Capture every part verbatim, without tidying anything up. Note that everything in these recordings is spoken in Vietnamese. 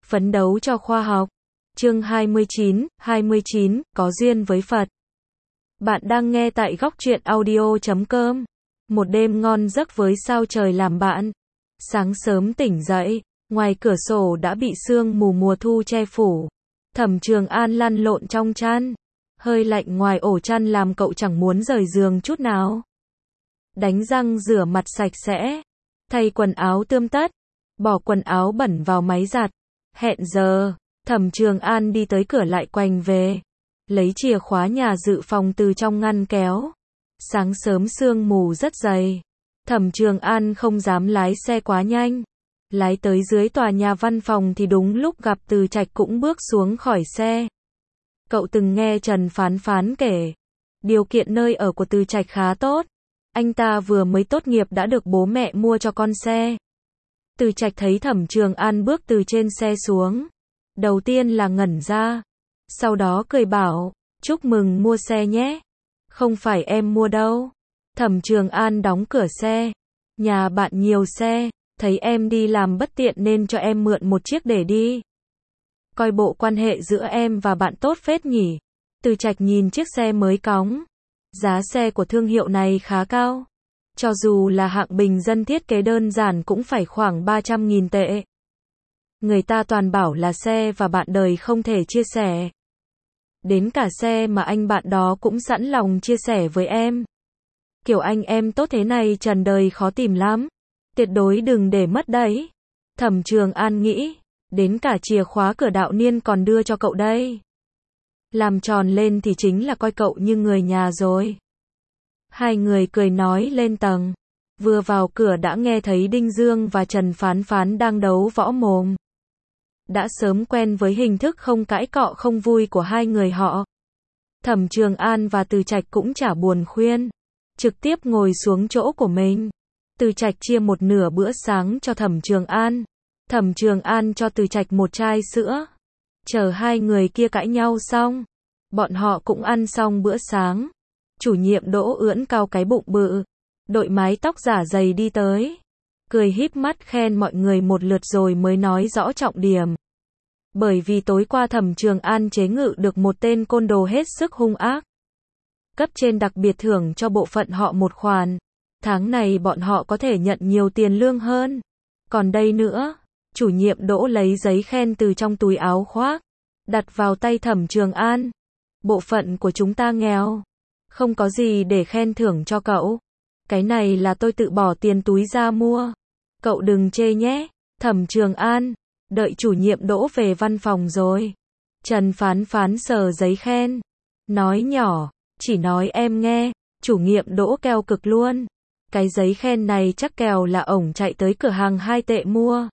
Phấn đấu cho khoa học. Chương hai mươi chín, hai mươi chín, có duyên với Phật. Bạn đang nghe tại góc truyện audio chấm com. Một đêm ngon giấc với sao trời làm bạn. Sáng sớm tỉnh dậy, ngoài cửa sổ đã bị sương mù mùa thu che phủ. Thẩm Trường An lăn lộn trong chăn. Hơi lạnh ngoài ổ chăn làm cậu chẳng muốn rời giường chút nào. Đánh răng rửa mặt sạch sẽ. Thay quần áo tươm tất. Bỏ quần áo bẩn vào máy giặt. Hẹn giờ, Thẩm Trường An đi tới cửa lại quành về. Lấy chìa khóa nhà dự phòng từ trong ngăn kéo. Sáng sớm sương mù rất dày. Thẩm Trường An không dám lái xe quá nhanh. Lái tới dưới tòa nhà văn phòng thì đúng lúc gặp Từ Trạch cũng bước xuống khỏi xe. Cậu từng nghe Trần Phán Phán kể. Điều kiện nơi ở của Từ Trạch khá tốt. Anh ta vừa mới tốt nghiệp đã được bố mẹ mua cho con xe. Từ Trạch thấy Thẩm Trường An bước từ trên xe xuống. Đầu tiên là ngẩn ra. Sau đó cười bảo, chúc mừng mua xe nhé. Không phải em mua đâu. Thẩm Trường An đóng cửa xe. Nhà bạn nhiều xe, thấy em đi làm bất tiện nên cho em mượn một chiếc để đi. Coi bộ quan hệ giữa em và bạn tốt phết nhỉ. Từ Trạch nhìn chiếc xe mới cóng. Giá xe của thương hiệu này khá cao. Cho dù là hạng bình dân thiết kế đơn giản cũng phải khoảng ba trăm nghìn tệ. Người ta toàn bảo là xe và bạn đời không thể chia sẻ. Đến cả xe mà anh bạn đó cũng sẵn lòng chia sẻ với em. Kiểu anh em tốt thế này trần đời khó tìm lắm. Tuyệt đối đừng để mất đấy. Thẩm Trường An nghĩ, đến cả chìa khóa cửa đạo niên còn đưa cho cậu đây. Làm tròn lên thì chính là coi cậu như người nhà rồi. Hai người cười nói lên tầng. Vừa vào cửa đã nghe thấy Đinh Dương và Trần Phán Phán đang đấu võ mồm. Đã sớm quen với hình thức không cãi cọ không vui của hai người họ. Thẩm Trường An và Từ Trạch cũng chả buồn khuyên. Trực tiếp ngồi xuống chỗ của mình. Từ Trạch chia một nửa bữa sáng cho Thẩm Trường An. Thẩm Trường An cho Từ Trạch một chai sữa. Chờ hai người kia cãi nhau xong. Bọn họ cũng ăn xong bữa sáng. Chủ nhiệm Đỗ ưỡn cao cái bụng bự. Đội mái tóc giả dày đi tới. Cười híp mắt khen mọi người một lượt rồi mới nói rõ trọng điểm. Bởi vì tối qua Thẩm Trường An chế ngự được một tên côn đồ hết sức hung ác. Cấp trên đặc biệt thưởng cho bộ phận họ một khoản. Tháng này bọn họ có thể nhận nhiều tiền lương hơn. Còn đây nữa, chủ nhiệm Đỗ lấy giấy khen từ trong túi áo khoác. Đặt vào tay Thẩm Trường An. Bộ phận của chúng ta nghèo. Không có gì để khen thưởng cho cậu. Cái này là tôi tự bỏ tiền túi ra mua. Cậu đừng chê nhé. Thẩm Trường An. Đợi chủ nhiệm Đỗ về văn phòng rồi. Trần Phán Phán sờ giấy khen. Nói nhỏ. Chỉ nói em nghe. Chủ nhiệm Đỗ keo cực luôn. Cái giấy khen này chắc kèo là ổng chạy tới cửa hàng hai tệ mua.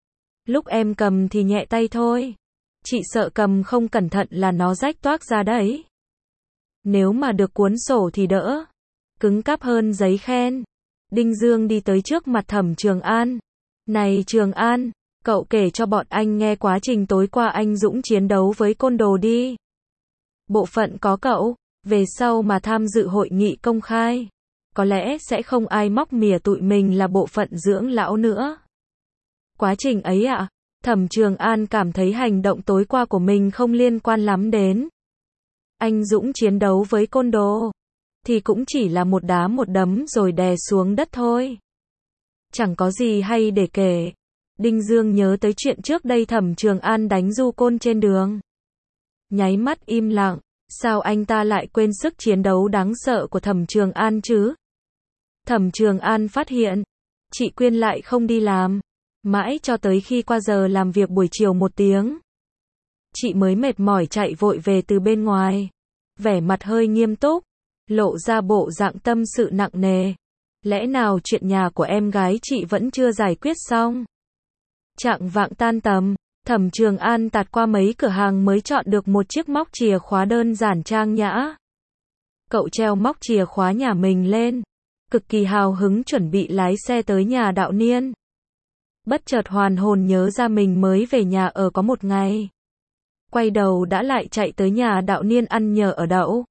Lúc em cầm thì nhẹ tay thôi. Chị sợ cầm không cẩn thận là nó rách toác ra đấy. Nếu mà được cuốn sổ thì đỡ. Cứng cáp hơn giấy khen. Đinh Dương đi tới trước mặt Thẩm Trường An. Này Trường An, cậu kể cho bọn anh nghe quá trình tối qua anh Dũng chiến đấu với côn đồ đi. Bộ phận có cậu, về sau mà tham dự hội nghị công khai. Có lẽ sẽ không ai móc mỉa tụi mình là bộ phận dưỡng lão nữa. Quá trình ấy ạ, à, Thẩm Trường An cảm thấy hành động tối qua của mình không liên quan lắm đến. Anh Dũng chiến đấu với côn đồ. Thì cũng chỉ là một đá một đấm rồi đè xuống đất thôi. Chẳng có gì hay để kể. Đinh Dương nhớ tới chuyện trước đây Thẩm Trường An đánh du côn trên đường. Nháy mắt im lặng. Sao anh ta lại quên sức chiến đấu đáng sợ của Thẩm Trường An chứ? Thẩm Trường An phát hiện. Chị Quyên lại không đi làm. Mãi cho tới khi qua giờ làm việc buổi chiều một tiếng. Chị mới mệt mỏi chạy vội về từ bên ngoài. Vẻ mặt hơi nghiêm túc. Lộ ra bộ dạng tâm sự nặng nề. Lẽ nào chuyện nhà của em gái chị vẫn chưa giải quyết xong? Chạng vạng tan tầm, Thẩm Trường An tạt qua mấy cửa hàng mới chọn được một chiếc móc chìa khóa đơn giản trang nhã. Cậu treo móc chìa khóa nhà mình lên. Cực kỳ hào hứng chuẩn bị lái xe tới nhà đạo niên. Bất chợt hoàn hồn nhớ ra mình mới về nhà ở có một ngày. Quay đầu đã lại chạy tới nhà đạo niên ăn nhờ ở đậu.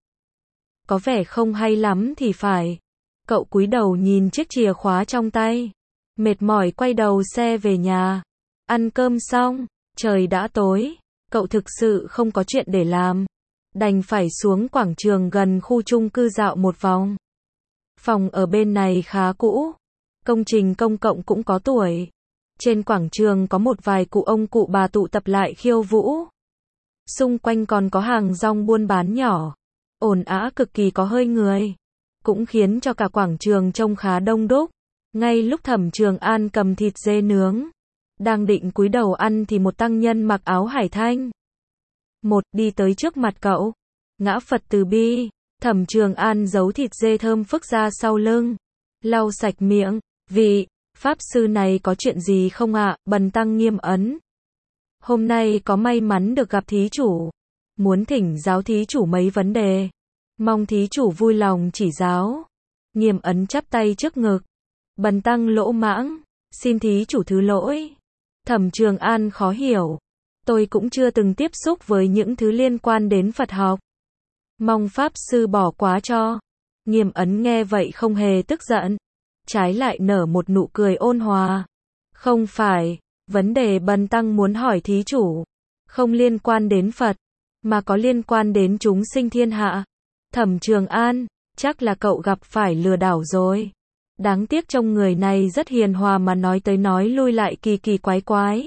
Có vẻ không hay lắm thì phải. Cậu cúi đầu nhìn chiếc chìa khóa trong tay. Mệt mỏi quay đầu xe về nhà. Ăn cơm xong, Trời đã tối, cậu thực sự không có chuyện để làm. Đành phải xuống quảng trường gần khu chung cư dạo một vòng. Phòng ở bên này khá cũ. Công trình công cộng cũng có tuổi. Trên quảng trường có một vài cụ ông cụ bà tụ tập lại khiêu vũ. Xung quanh còn có hàng rong buôn bán nhỏ. Ồn ào cực kỳ có hơi người. Cũng khiến cho cả quảng trường trông khá đông đúc. Ngay lúc Thẩm Trường An cầm thịt dê nướng, đang định cúi đầu ăn thì một tăng nhân mặc áo hải thanh. Một đi tới trước mặt cậu. Ngã Phật từ bi. Thẩm Trường An giấu thịt dê thơm phức ra sau lưng. Lau sạch miệng. Vị Pháp sư này có chuyện gì không ạ? Bần tăng Nghiêm Ấn. Hôm nay có may mắn được gặp thí chủ. Muốn thỉnh giáo thí chủ mấy vấn đề. Mong thí chủ vui lòng chỉ giáo. Nghiêm Ấn chắp tay trước ngực. Bần tăng lỗ mãng. Xin thí chủ thứ lỗi. Thẩm Trường An khó hiểu. Tôi cũng chưa từng tiếp xúc với những thứ liên quan đến Phật học. Mong Pháp sư bỏ quá cho. Nghiêm Ấn nghe vậy không hề tức giận. Trái lại nở một nụ cười ôn hòa. Không phải, vấn đề bần tăng muốn hỏi thí chủ. Không liên quan đến Phật, mà có liên quan đến chúng sinh thiên hạ. Thẩm Trường An, chắc là cậu gặp phải lừa đảo rồi. Đáng tiếc trông người này rất hiền hòa mà nói tới nói lui lại kỳ kỳ quái quái.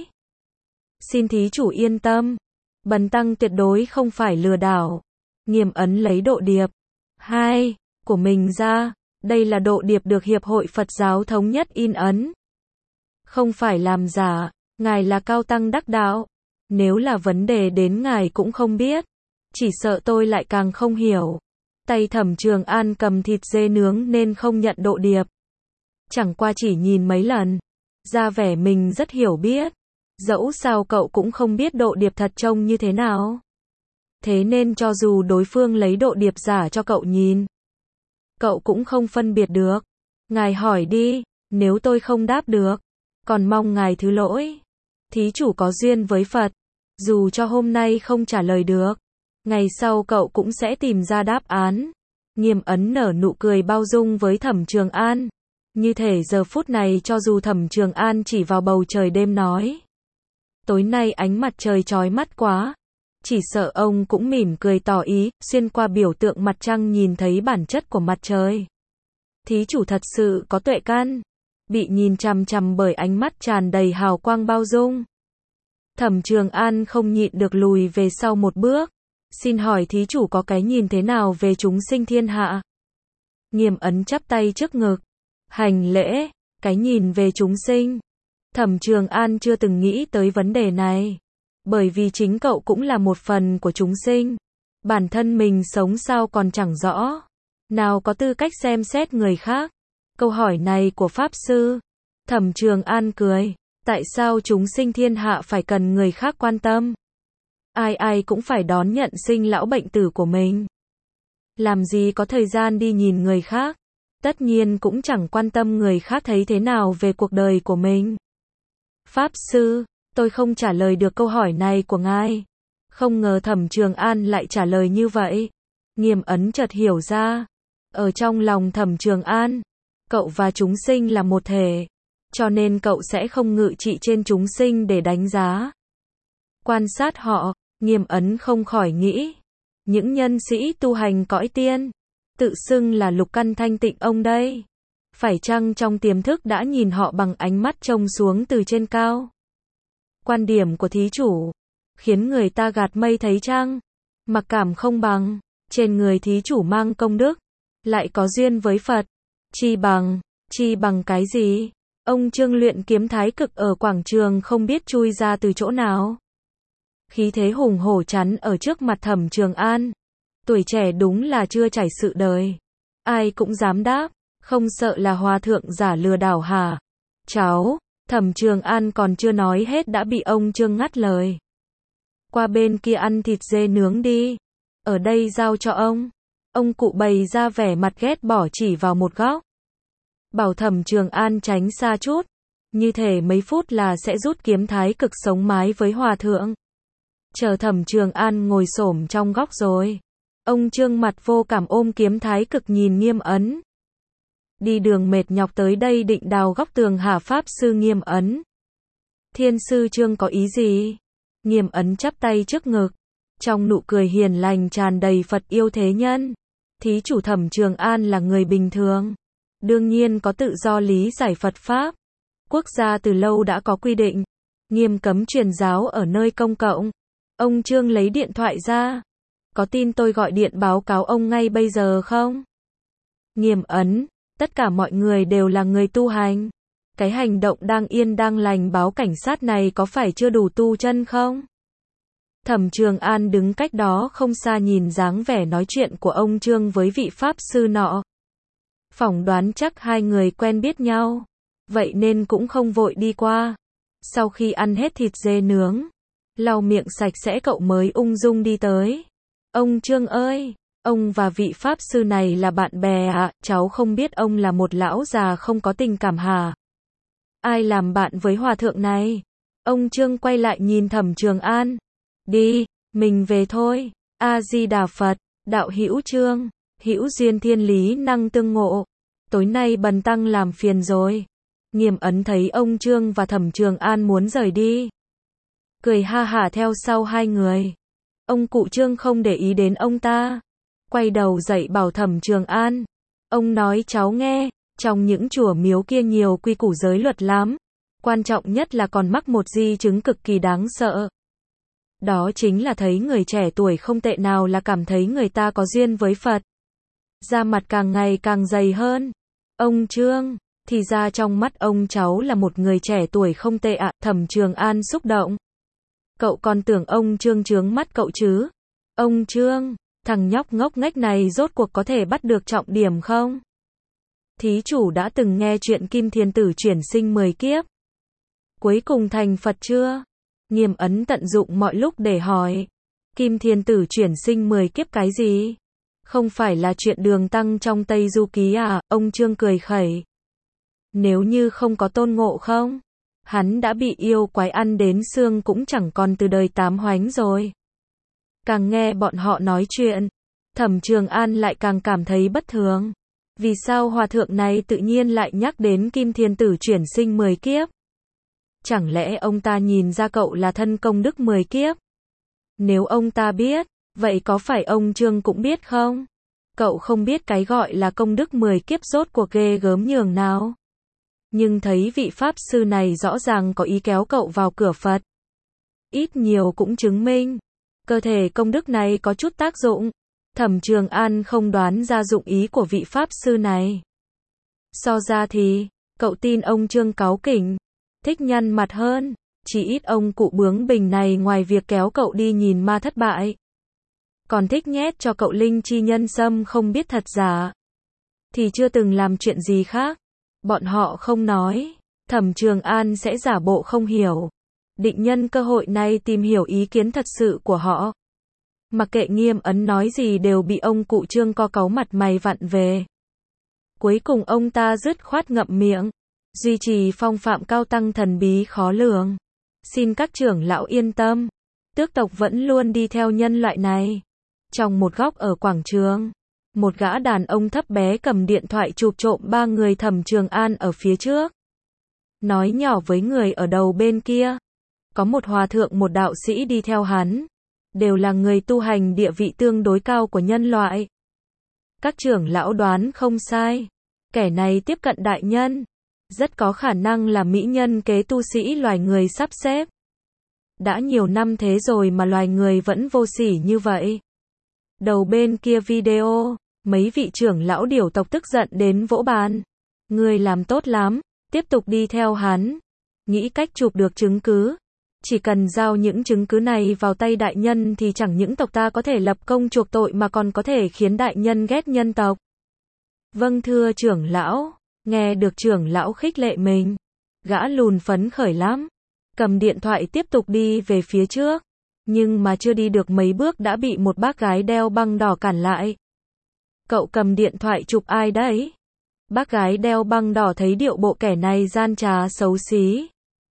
Xin thí chủ yên tâm. Bần tăng tuyệt đối không phải lừa đảo. Nghiêm Ấn lấy độ điệp hai của mình ra. Đây là độ điệp được Hiệp hội Phật giáo Thống nhất in ấn. Không phải làm giả. Ngài là cao tăng đắc đạo. Nếu là vấn đề đến ngài cũng không biết. Chỉ sợ tôi lại càng không hiểu. Tay Thẩm Trường An cầm thịt dê nướng nên không nhận độ điệp. Chẳng qua chỉ nhìn mấy lần. Ra vẻ mình rất hiểu biết. Dẫu sao cậu cũng không biết độ điệp thật trông như thế nào. Thế nên cho dù đối phương lấy độ điệp giả cho cậu nhìn, cậu cũng không phân biệt được. Ngài hỏi đi, nếu tôi không đáp được, còn mong ngài thứ lỗi. Thí chủ có duyên với Phật, dù cho hôm nay không trả lời được, ngày sau cậu cũng sẽ tìm ra đáp án. Nghiêm Ấn nở nụ cười bao dung với Thẩm Trường An. Như thể giờ phút này cho dù Thẩm Trường An chỉ vào bầu trời đêm nói. Tối nay ánh mặt trời chói mắt quá. Chỉ sợ ông cũng mỉm cười tỏ ý, xuyên qua biểu tượng mặt trăng nhìn thấy bản chất của mặt trời. Thí chủ thật sự có tuệ căn. Bị nhìn chằm chằm bởi ánh mắt tràn đầy hào quang bao dung. Thẩm Trường An không nhịn được lùi về sau một bước. Xin hỏi thí chủ có cái nhìn thế nào về chúng sinh thiên hạ? Nghiêm Ấn chắp tay trước ngực. Hành lễ, cái nhìn về chúng sinh. Thẩm Trường An chưa từng nghĩ tới vấn đề này. Bởi vì chính cậu cũng là một phần của chúng sinh. Bản thân mình sống sao còn chẳng rõ. Nào có tư cách xem xét người khác. Câu hỏi này của Pháp Sư. Thẩm Trường An cười. Tại sao chúng sinh thiên hạ phải cần người khác quan tâm? Ai ai cũng phải đón nhận sinh lão bệnh tử của mình. Làm gì có thời gian đi nhìn người khác. Tất nhiên cũng chẳng quan tâm người khác thấy thế nào về cuộc đời của mình. Pháp Sư, tôi không trả lời được câu hỏi này của ngài. Không ngờ Thẩm Trường An lại trả lời như vậy. Nghiêm Ấn chợt hiểu ra. Ở trong lòng Thẩm Trường An, cậu và chúng sinh là một thể. Cho nên cậu sẽ không ngự trị trên chúng sinh để đánh giá. Quan sát họ, Nghiêm Ấn không khỏi nghĩ. Những nhân sĩ tu hành cõi tiên, tự xưng là lục căn thanh tịnh ông đây. Phải chăng trong tiềm thức đã nhìn họ bằng ánh mắt trông xuống từ trên cao? Quan điểm của thí chủ khiến người ta gạt mây thấy trăng. Mặc cảm không bằng, trên người thí chủ mang công đức, lại có duyên với Phật. Chi bằng, chi bằng cái gì? Ông Trương luyện kiếm thái cực ở quảng trường không biết chui ra từ chỗ nào. Khí thế hùng hổ chắn ở trước mặt Thẩm Trường An. Tuổi trẻ đúng là chưa trải sự đời. Ai cũng dám đáp, không sợ là hòa thượng giả lừa đảo hả? Cháu, Thẩm Trường An còn chưa nói hết đã bị ông Trương ngắt lời. Qua bên kia ăn thịt dê nướng đi. Ở đây giao cho ông. Ông cụ bày ra vẻ mặt ghét bỏ chỉ vào một góc. Bảo Thẩm Trường An tránh xa chút. Như thể mấy phút là sẽ rút kiếm thái cực sống mái với hòa thượng. Chờ Thẩm Trường An ngồi xổm trong góc rồi. Ông Trương mặt vô cảm ôm kiếm thái cực nhìn Nghiêm Ấn. Đi đường mệt nhọc tới đây định đào góc tường hả Pháp Sư? Nghiêm Ấn. Thiên sư Trương có ý gì? Nghiêm Ấn chắp tay trước ngực, trong nụ cười hiền lành tràn đầy Phật yêu thế nhân. Thí chủ Thẩm Trường An là người bình thường, đương nhiên có tự do lý giải Phật Pháp. Quốc gia từ lâu đã có quy định, nghiêm cấm truyền giáo ở nơi công cộng. Ông Trương lấy điện thoại ra. Có tin tôi gọi điện báo cáo ông ngay bây giờ không? Nghiêm Ấn, tất cả mọi người đều là người tu hành. Cái hành động đang yên đang lành báo cảnh sát này có phải chưa đủ tu chân không? Thẩm Trường An đứng cách đó không xa nhìn dáng vẻ nói chuyện của ông Trương với vị Pháp sư nọ. Phỏng đoán chắc hai người quen biết nhau, vậy nên cũng không vội đi qua. Sau khi ăn hết thịt dê nướng, lau miệng sạch sẽ cậu mới ung dung đi tới. Ông Trương ơi, ông và vị Pháp sư này là bạn bè à, cháu không biết ông là một lão già không có tình cảm hả? Ai làm bạn với hòa thượng này? Ông Trương quay lại nhìn Thẩm Trường An. Đi, mình về thôi. A-di-đà Phật, đạo hữu Trương, hữu duyên thiên lý năng tương ngộ. Tối nay bần tăng làm phiền rồi. Nghiêm Ấn thấy ông Trương và Thẩm Trường An muốn rời đi, cười ha hả theo sau hai người. Ông cụ Trương không để ý đến ông ta, quay đầu dậy bảo Thẩm Trường An. Ông nói cháu nghe, trong những chùa miếu kia nhiều quy củ giới luật lắm. Quan trọng nhất là còn mắc một di chứng cực kỳ đáng sợ. Đó chính là thấy người trẻ tuổi không tệ nào là cảm thấy người ta có duyên với Phật. Da mặt càng ngày càng dày hơn. Ông Trương, thì ra trong mắt ông cháu là một người trẻ tuổi không tệ ạ. Thẩm Trường An xúc động. Cậu còn tưởng ông Trương trướng mắt cậu chứ? Ông Trương, thằng nhóc ngốc nghếch này rốt cuộc có thể bắt được trọng điểm không? Thí chủ đã từng nghe chuyện Kim Thiên Tử chuyển sinh mười kiếp, cuối cùng thành Phật chưa? Nghiêm Ấn tận dụng mọi lúc để hỏi. Kim Thiên Tử chuyển sinh mười kiếp cái gì? Không phải là chuyện Đường Tăng trong Tây Du Ký à? Ông Trương cười khẩy. Nếu như không có tôn ngộ không, hắn đã bị yêu quái ăn đến xương cũng chẳng còn từ đời tám hoánh rồi. Càng nghe bọn họ nói chuyện, Thẩm Trường An lại càng cảm thấy bất thường. Vì sao hòa thượng này tự nhiên lại nhắc đến Kim Thiên Tử chuyển sinh mười kiếp? Chẳng lẽ ông ta nhìn ra cậu là thân công đức mười kiếp? Nếu ông ta biết, vậy có phải ông Trương cũng biết không? Cậu không biết cái gọi là công đức mười kiếp rốt cuộc ghê gớm nhường nào. Nhưng thấy vị Pháp sư này rõ ràng có ý kéo cậu vào cửa Phật. Ít nhiều cũng chứng minh, cơ thể công đức này có chút tác dụng. Thẩm Trường An không đoán ra dụng ý của vị Pháp sư này. So ra thì, cậu tin ông Trương cáu kỉnh, thích nhăn mặt hơn. Chỉ ít ông cụ bướng bỉnh này ngoài việc kéo cậu đi nhìn ma thất bại, còn thích nhét cho cậu linh chi nhân sâm không biết thật giả, thì chưa từng làm chuyện gì khác. Bọn họ không nói, Thẩm Trường An sẽ giả bộ không hiểu, định nhân cơ hội này tìm hiểu ý kiến thật sự của họ. Mặc kệ Nghiêm Ấn nói gì đều bị ông cụ Trương co cáu mặt mày vặn về. Cuối cùng ông ta dứt khoát ngậm miệng, duy trì phong phạm cao tăng thần bí khó lường. Xin các trưởng lão yên tâm, tước tộc vẫn luôn đi theo nhân loại này. Trong một góc ở quảng trường, một gã đàn ông thấp bé cầm điện thoại chụp trộm ba người Thẩm Trường An ở phía trước. Nói nhỏ với người ở đầu bên kia. Có một hòa thượng một đạo sĩ đi theo hắn. Đều là người tu hành địa vị tương đối cao của nhân loại. Các trưởng lão đoán không sai. Kẻ này tiếp cận đại nhân. Rất có khả năng là mỹ nhân kế tu sĩ loài người sắp xếp. Đã nhiều năm thế rồi mà loài người vẫn vô sỉ như vậy. Đầu bên kia video, mấy vị trưởng lão điểu tộc tức giận đến vỗ bàn. Người làm tốt lắm, tiếp tục đi theo hắn. Nghĩ cách chụp được chứng cứ. Chỉ cần giao những chứng cứ này vào tay đại nhân thì chẳng những tộc ta có thể lập công chuộc tội mà còn có thể khiến đại nhân ghét nhân tộc. Vâng thưa trưởng lão. Nghe được trưởng lão khích lệ mình, gã lùn phấn khởi lắm. Cầm điện thoại tiếp tục đi về phía trước. Nhưng mà chưa đi được mấy bước đã bị một bác gái đeo băng đỏ cản lại. Cậu cầm điện thoại chụp ai đấy? Bác gái đeo băng đỏ thấy điệu bộ kẻ này gian trá xấu xí.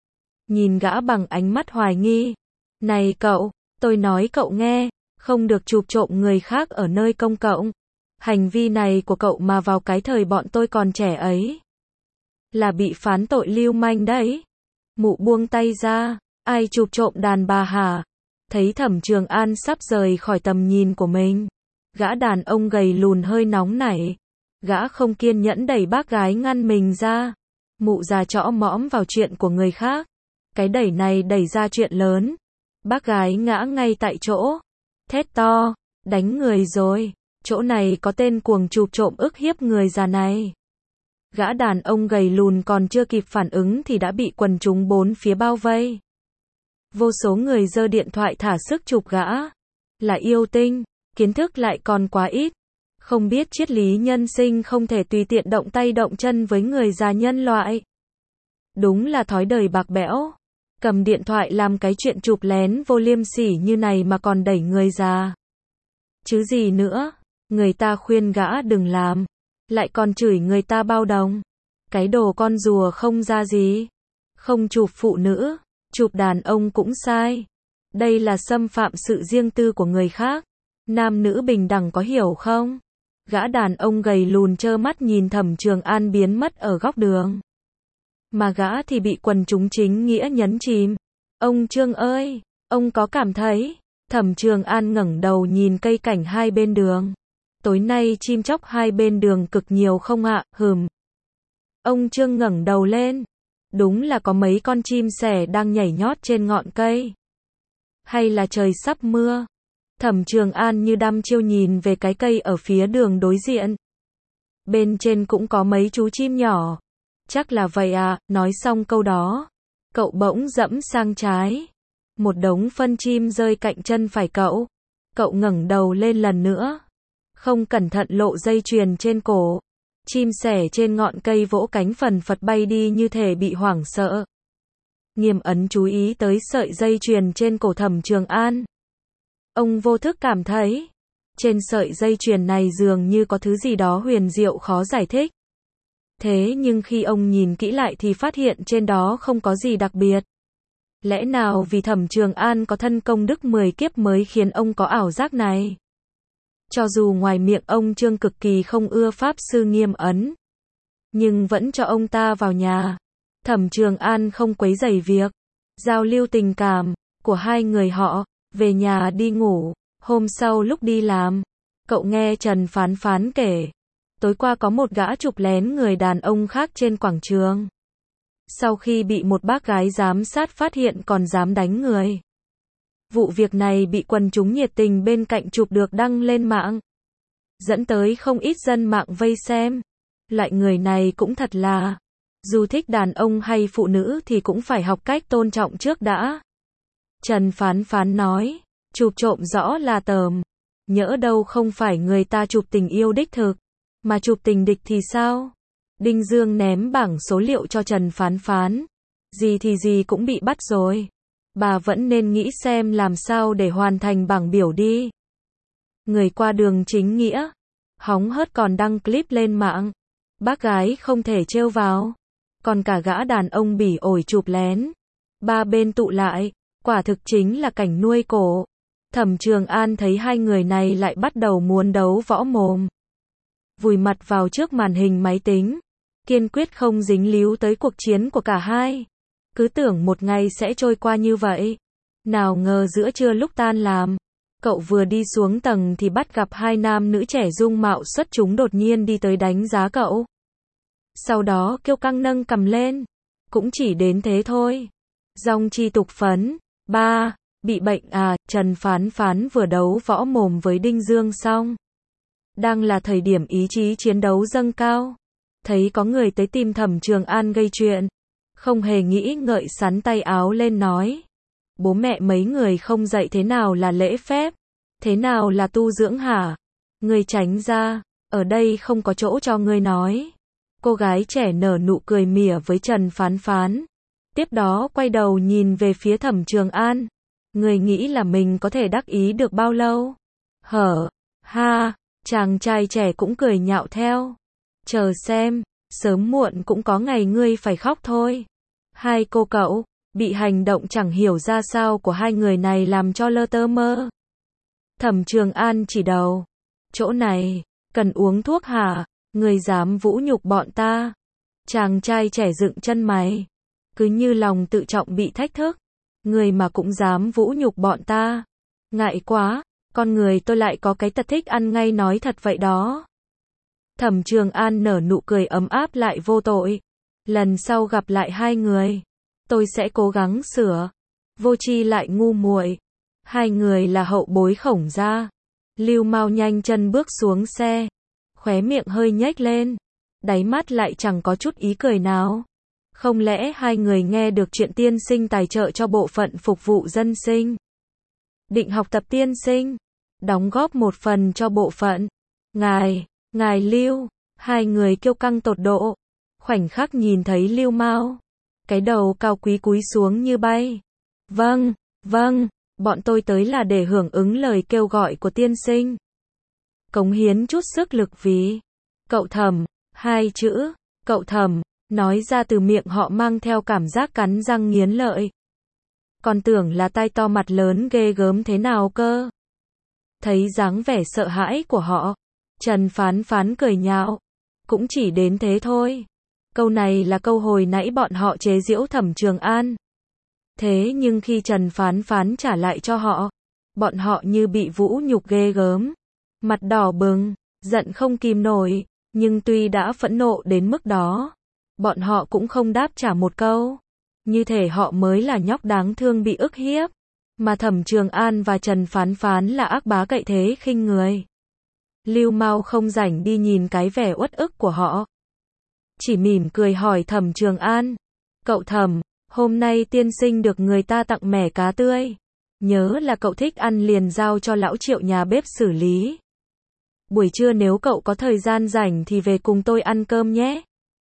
Nhìn gã bằng ánh mắt hoài nghi. Này cậu, tôi nói cậu nghe, không được chụp trộm người khác ở nơi công cộng. Hành vi này của cậu mà vào cái thời bọn tôi còn trẻ ấy, là bị phán tội lưu manh đấy. Mụ buông tay ra, Ai chụp trộm đàn bà hả? Thấy Thẩm Trường An sắp rời khỏi tầm nhìn của mình, gã đàn ông gầy lùn hơi nóng nảy. Gã không kiên nhẫn đẩy bác gái ngăn mình ra. Mụ già chõ mõm vào chuyện của người khác. Cái đẩy này đẩy ra chuyện lớn. Bác gái ngã ngay tại chỗ. Thét to, đánh người rồi. Chỗ này có tên cuồng chụp trộm ức hiếp người già này. Gã đàn ông gầy lùn còn chưa kịp phản ứng thì đã bị quần chúng bốn phía bao vây. Vô số người giơ điện thoại thả sức chụp gã. Là yêu tinh, kiến thức lại còn quá ít. Không biết triết lý nhân sinh không thể tùy tiện động tay động chân với người già nhân loại. Đúng là thói đời bạc bẽo. Cầm điện thoại làm cái chuyện chụp lén vô liêm sỉ như này mà còn đẩy người già. Chứ gì nữa, người ta khuyên gã đừng làm. Lại còn chửi người ta bao đồng. Cái đồ con rùa không ra gì. Không chụp phụ nữ, chụp đàn ông cũng sai. Đây là xâm phạm sự riêng tư của người khác. Nam nữ bình đẳng có hiểu không? Gã đàn ông gầy lùn trơ mắt nhìn Thẩm Trường An biến mất ở góc đường. Mà gã thì bị quần chúng chính nghĩa nhấn chìm. Ông Trương ơi, ông có cảm thấy? Thẩm Trường An ngẩng đầu nhìn cây cảnh hai bên đường. Tối nay chim chóc hai bên đường cực nhiều không ạ? Hừm. Ông Trương ngẩng đầu lên. Đúng là có mấy con chim sẻ đang nhảy nhót trên ngọn cây. Hay là trời sắp mưa? Thẩm Trường An như đăm chiêu nhìn về cái cây ở phía đường đối diện. Bên trên cũng có mấy chú chim nhỏ. Chắc là vậy à, nói xong câu đó. Cậu bỗng dẫm sang trái. Một đống phân chim rơi cạnh chân phải cậu. Cậu ngẩng đầu lên lần nữa. Không cẩn thận lộ dây chuyền trên cổ. Chim sẻ trên ngọn cây vỗ cánh phần phật bay đi như thể bị hoảng sợ. Nghiêm Ấn chú ý tới sợi dây chuyền trên cổ Thẩm Trường An. Ông vô thức cảm thấy, trên sợi dây chuyền này dường như có thứ gì đó huyền diệu khó giải thích. Thế nhưng khi ông nhìn kỹ lại thì phát hiện trên đó không có gì đặc biệt. Lẽ nào vì Thẩm Trường An có thân công đức mười kiếp mới khiến ông có ảo giác này? Cho dù ngoài miệng ông Trương cực kỳ không ưa Pháp Sư Nghiêm Ấn, nhưng vẫn cho ông ta vào nhà. Thẩm Trường An không quấy rầy việc giao lưu tình cảm của hai người họ. Về nhà đi ngủ. Hôm sau lúc đi làm, cậu nghe Trần Phán Phán kể. Tối qua có một gã chụp lén người đàn ông khác trên quảng trường. Sau khi bị một bác gái giám sát phát hiện còn dám đánh người. Vụ việc này bị quần chúng nhiệt tình bên cạnh chụp được đăng lên mạng. Dẫn tới không ít dân mạng vây xem. Loại người này cũng thật là, dù thích đàn ông hay phụ nữ thì cũng phải học cách tôn trọng trước đã. Trần Phán Phán nói, chụp trộm rõ là tởm. Nhỡ đâu không phải người ta chụp tình yêu đích thực, mà chụp tình địch thì sao? Đinh Dương ném bảng số liệu cho Trần Phán Phán. Gì thì gì cũng bị bắt rồi. Bà vẫn nên nghĩ xem làm sao để hoàn thành bảng biểu đi. Người qua đường chính nghĩa, hóng hớt còn đăng clip lên mạng. Bác gái không thể trêu vào. Còn cả gã đàn ông bỉ ổi chụp lén. Ba bên tụ lại. Quả thực chính là cảnh nuôi cổ. Thẩm Trường An thấy hai người này lại bắt đầu muốn đấu võ mồm. Vùi mặt vào trước màn hình máy tính. Kiên quyết không dính líu tới cuộc chiến của cả hai. Cứ tưởng một ngày sẽ trôi qua như vậy. Nào ngờ giữa trưa lúc tan làm, cậu vừa đi xuống tầng thì bắt gặp hai nam nữ trẻ dung mạo xuất chúng đột nhiên đi tới đánh giá cậu. Sau đó kiêu căng nâng cầm lên. Cũng chỉ đến thế thôi. Dòng chi tục phấn. Ba, bị bệnh à? Trần Phán Phán vừa đấu võ mồm với Đinh Dương xong. Đang là thời điểm ý chí chiến đấu dâng cao. Thấy có người tới tìm Thẩm Trường An gây chuyện. Không hề nghĩ ngợi sắn tay áo lên nói. Bố mẹ mấy người không dạy thế nào là lễ phép. Thế nào là tu dưỡng hả? Ngươi tránh ra. Ở đây không có chỗ cho ngươi nói. Cô gái trẻ nở nụ cười mỉa với Trần Phán Phán. Tiếp đó quay đầu nhìn về phía Thẩm Trường An. Người nghĩ là mình có thể đắc ý được bao lâu? Hở, ha, chàng trai trẻ cũng cười nhạo theo. Chờ xem, sớm muộn cũng có ngày ngươi phải khóc thôi. Hai cô cậu, bị hành động chẳng hiểu ra sao của hai người này làm cho lơ tơ mơ. Thẩm Trường An chỉ đầu. Chỗ này, cần uống thuốc hả? Người dám vũ nhục bọn ta. Chàng trai trẻ dựng chân mày. Cứ như lòng tự trọng bị thách thức. Người mà cũng dám vũ nhục bọn ta. Ngại quá, con người tôi lại có cái tật thích ăn ngay nói thật vậy đó. Thẩm Trường An nở nụ cười ấm áp lại vô tội. Lần sau gặp lại hai người, tôi sẽ cố gắng sửa. Vô tri lại ngu muội. Hai người là hậu bối Khổng gia. Lưu Mao nhanh chân bước xuống xe, khóe miệng hơi nhếch lên, đáy mắt lại chẳng có chút ý cười nào. Không lẽ hai người nghe được chuyện tiên sinh tài trợ cho bộ phận phục vụ dân sinh? Định học tập tiên sinh, đóng góp một phần cho bộ phận. Ngài, ngài Lưu, hai người kiêu căng tột độ. Khoảnh khắc nhìn thấy Lưu Mao, cái đầu cao quý cúi xuống như bay. Vâng, vâng, bọn tôi tới là để hưởng ứng lời kêu gọi của tiên sinh. Cống hiến chút sức lực vì cậu Thẩm. Hai chữ, cậu Thẩm, nói ra từ miệng họ mang theo cảm giác cắn răng nghiến lợi. Còn tưởng là tai to mặt lớn ghê gớm thế nào cơ. Thấy dáng vẻ sợ hãi của họ, Trần Phán Phán cười nhạo. Cũng chỉ đến thế thôi. Câu này là câu hồi nãy bọn họ chế giễu Thẩm Trường An. Thế nhưng khi Trần Phán Phán trả lại cho họ, bọn họ như bị vũ nhục ghê gớm. Mặt đỏ bừng, giận không kìm nổi, nhưng tuy đã phẫn nộ đến mức đó, bọn họ cũng không đáp trả một câu. Như thể họ mới là nhóc đáng thương bị ức hiếp, mà Thẩm Trường An và Trần Phán Phán là ác bá cậy thế khinh người. Lưu Mao không rảnh đi nhìn cái vẻ uất ức của họ, chỉ mỉm cười hỏi Thẩm Trường An, cậu Thẩm, hôm nay tiên sinh được người ta tặng mẻ cá tươi, nhớ là cậu thích ăn liền giao cho lão Triệu nhà bếp xử lý. Buổi trưa nếu cậu có thời gian rảnh thì về cùng tôi ăn cơm nhé.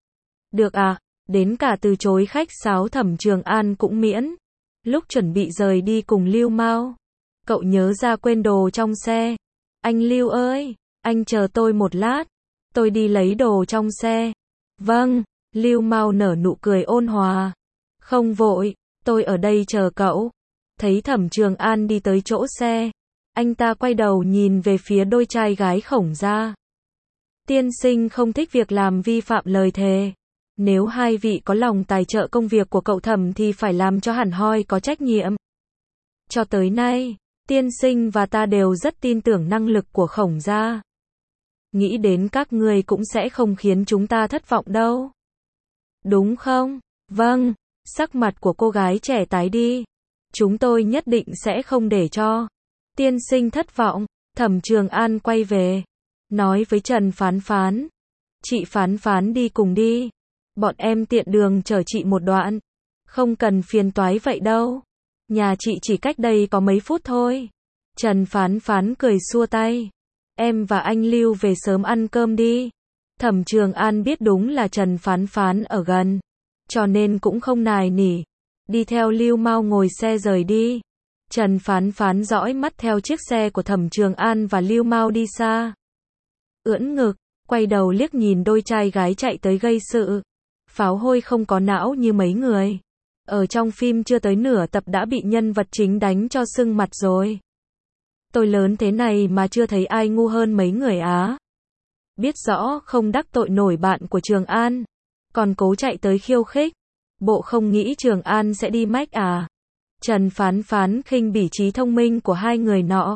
Được à, đến cả từ chối khách sáo Thẩm Trường An cũng miễn. Lúc chuẩn bị rời đi cùng Lưu Mao, cậu nhớ ra quên đồ trong xe. Anh Lưu ơi, anh chờ tôi một lát, tôi đi lấy đồ trong xe. Vâng, Lưu Mao nở nụ cười ôn hòa. Không vội, tôi ở đây chờ cậu. Thấy Thẩm Trường An đi tới chỗ xe, anh ta quay đầu nhìn về phía đôi trai gái Khổng gia. Tiên sinh không thích việc làm vi phạm lời thề. Nếu hai vị có lòng tài trợ công việc của cậu Thẩm thì phải làm cho hẳn hoi có trách nhiệm. Cho tới nay, tiên sinh và ta đều rất tin tưởng năng lực của Khổng gia. Nghĩ đến các ngươi cũng sẽ không khiến chúng ta thất vọng đâu. Đúng không? Vâng, sắc mặt của cô gái trẻ tái đi. Chúng tôi nhất định sẽ không để cho tiên sinh thất vọng. Thẩm Trường An quay về, nói với Trần Phán Phán. Chị Phán Phán đi cùng đi. Bọn em tiện đường chở chị một đoạn. Không cần phiền toái vậy đâu. Nhà chị chỉ cách đây có mấy phút thôi. Trần Phán Phán cười xua tay. Em và anh Lưu về sớm ăn cơm đi. Thẩm Trường An biết đúng là Trần Phán Phán ở gần, cho nên cũng không nài nỉ. Đi theo Lưu Mao ngồi xe rời đi. Trần Phán Phán dõi mắt theo chiếc xe của Thẩm Trường An và Lưu Mao đi xa. Ưỡn ngực, quay đầu liếc nhìn đôi trai gái chạy tới gây sự. Pháo hôi không có não như mấy người. Ở trong phim chưa tới nửa tập đã bị nhân vật chính đánh cho sưng mặt rồi. Tôi lớn thế này mà chưa thấy ai ngu hơn mấy người á. Biết rõ không đắc tội nổi bạn của Trường An, còn cố chạy tới khiêu khích. Bộ không nghĩ Trường An sẽ đi mách à? Trần Phán Phán khinh bỉ trí thông minh của hai người nọ.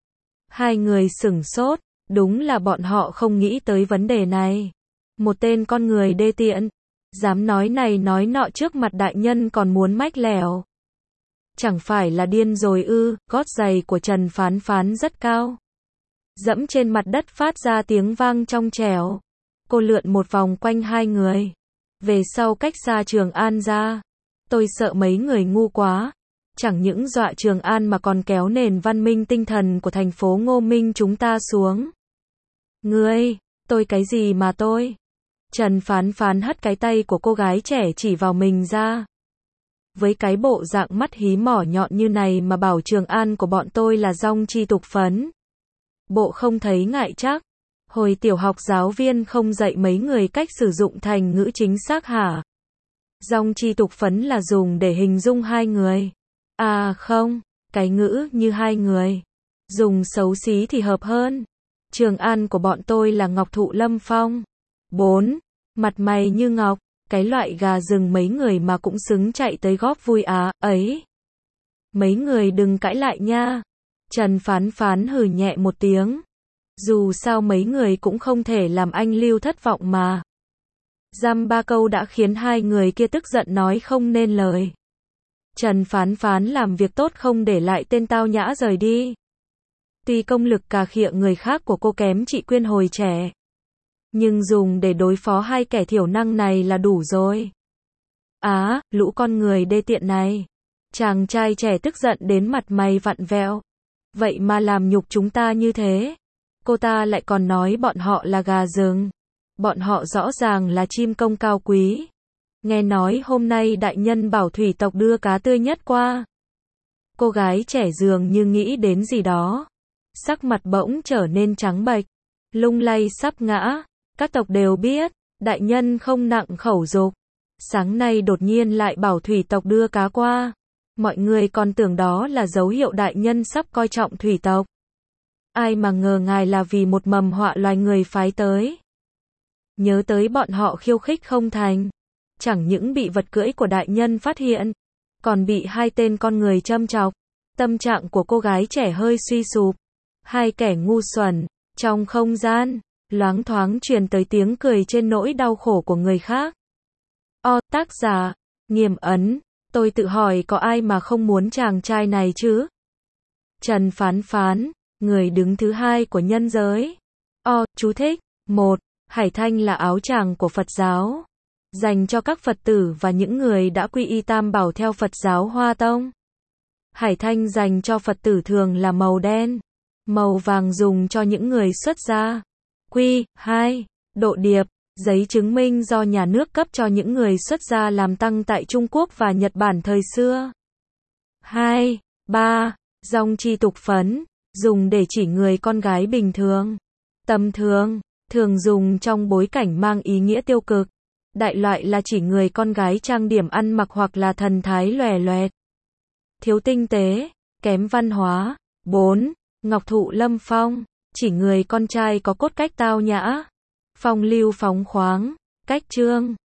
Hai người sửng sốt, đúng là bọn họ không nghĩ tới vấn đề này. Một tên con người đê tiện, dám nói này nói nọ trước mặt đại nhân còn muốn mách lẻo. Chẳng phải là điên rồi ư? Gót giày của Trần Phán Phán rất cao, dẫm trên mặt đất phát ra tiếng vang trong trẻo. Cô lượn một vòng quanh hai người, về sau cách xa Trường An ra. Tôi sợ mấy người ngu quá, chẳng những dọa Trường An mà còn kéo nền văn minh tinh thần của thành phố Ngô Minh chúng ta xuống. Ngươi, tôi cái gì mà tôi? Trần Phán Phán hất cái tay của cô gái trẻ chỉ vào mình ra. Với cái bộ dạng mắt hí mỏ nhọn như này mà bảo Trường An của bọn tôi là dong chi tục phấn. Bộ không thấy ngại chắc. Hồi tiểu học giáo viên không dạy mấy người cách sử dụng thành ngữ chính xác hả? Dong chi tục phấn là dùng để hình dung hai người. À không, cái ngữ như hai người. Dùng xấu xí thì hợp hơn. Trường An của bọn tôi là Ngọc Thụ Lâm Phong. bốn. Mặt mày như ngọc, cái loại gà rừng mấy người mà cũng xứng chạy tới góp vui á, ấy. Mấy người đừng cãi lại nha. Trần Phán Phán hừ nhẹ một tiếng. Dù sao mấy người cũng không thể làm anh Lưu thất vọng mà. Dăm ba câu đã khiến hai người kia tức giận nói không nên lời. Trần Phán Phán làm việc tốt không để lại tên tao nhã rời đi. Tuy công lực cà khịa người khác của cô kém chị Quyên hồi trẻ, nhưng dùng để đối phó hai kẻ thiểu năng này là đủ rồi. Á, à, lũ con người đê tiện này. Chàng trai trẻ tức giận đến mặt mày vặn vẹo. Vậy mà làm nhục chúng ta như thế. Cô ta lại còn nói bọn họ là gà rừng. Bọn họ rõ ràng là chim công cao quý. Nghe nói hôm nay đại nhân bảo thủy tộc đưa cá tươi nhất qua. Cô gái trẻ dường như nghĩ đến gì đó. Sắc mặt bỗng trở nên trắng bệch, lung lay sắp ngã. Các tộc đều biết, đại nhân không nặng khẩu dục. Sáng nay đột nhiên lại bảo thủy tộc đưa cá qua. Mọi người còn tưởng đó là dấu hiệu đại nhân sắp coi trọng thủy tộc. Ai mà ngờ ngài là vì một mầm họa loài người phái tới. Nhớ tới bọn họ khiêu khích không thành. Chẳng những bị vật cưỡi của đại nhân phát hiện, còn bị hai tên con người châm chọc. Tâm trạng của cô gái trẻ hơi suy sụp. Hai kẻ ngu xuẩn. Trong không gian, loáng thoáng truyền tới tiếng cười trên nỗi đau khổ của người khác. O, tác giả, Nghiêm Ấn. Tôi tự hỏi có ai mà không muốn chàng trai này chứ? Trần Phán Phán, người đứng thứ hai của nhân giới. O, chú thích. một. Hải thanh là áo choàng của Phật giáo, dành cho các Phật tử và những người đã quy y Tam Bảo theo Phật giáo Hoa Tông. Hải thanh dành cho Phật tử thường là màu đen, màu vàng dùng cho những người xuất gia. Quy hai. Độ điệp, giấy chứng minh do nhà nước cấp cho những người xuất gia làm tăng tại Trung Quốc và Nhật Bản thời xưa. hai. ba. Dòng chi tục phấn, dùng để chỉ người con gái bình thường, tầm thường, thường dùng trong bối cảnh mang ý nghĩa tiêu cực. Đại loại là chỉ người con gái trang điểm ăn mặc hoặc là thần thái lòe loẹt, thiếu tinh tế, kém văn hóa. bốn. Ngọc thụ lâm phong, chỉ người con trai có cốt cách tao nhã, phong lưu phóng khoáng, cách trương,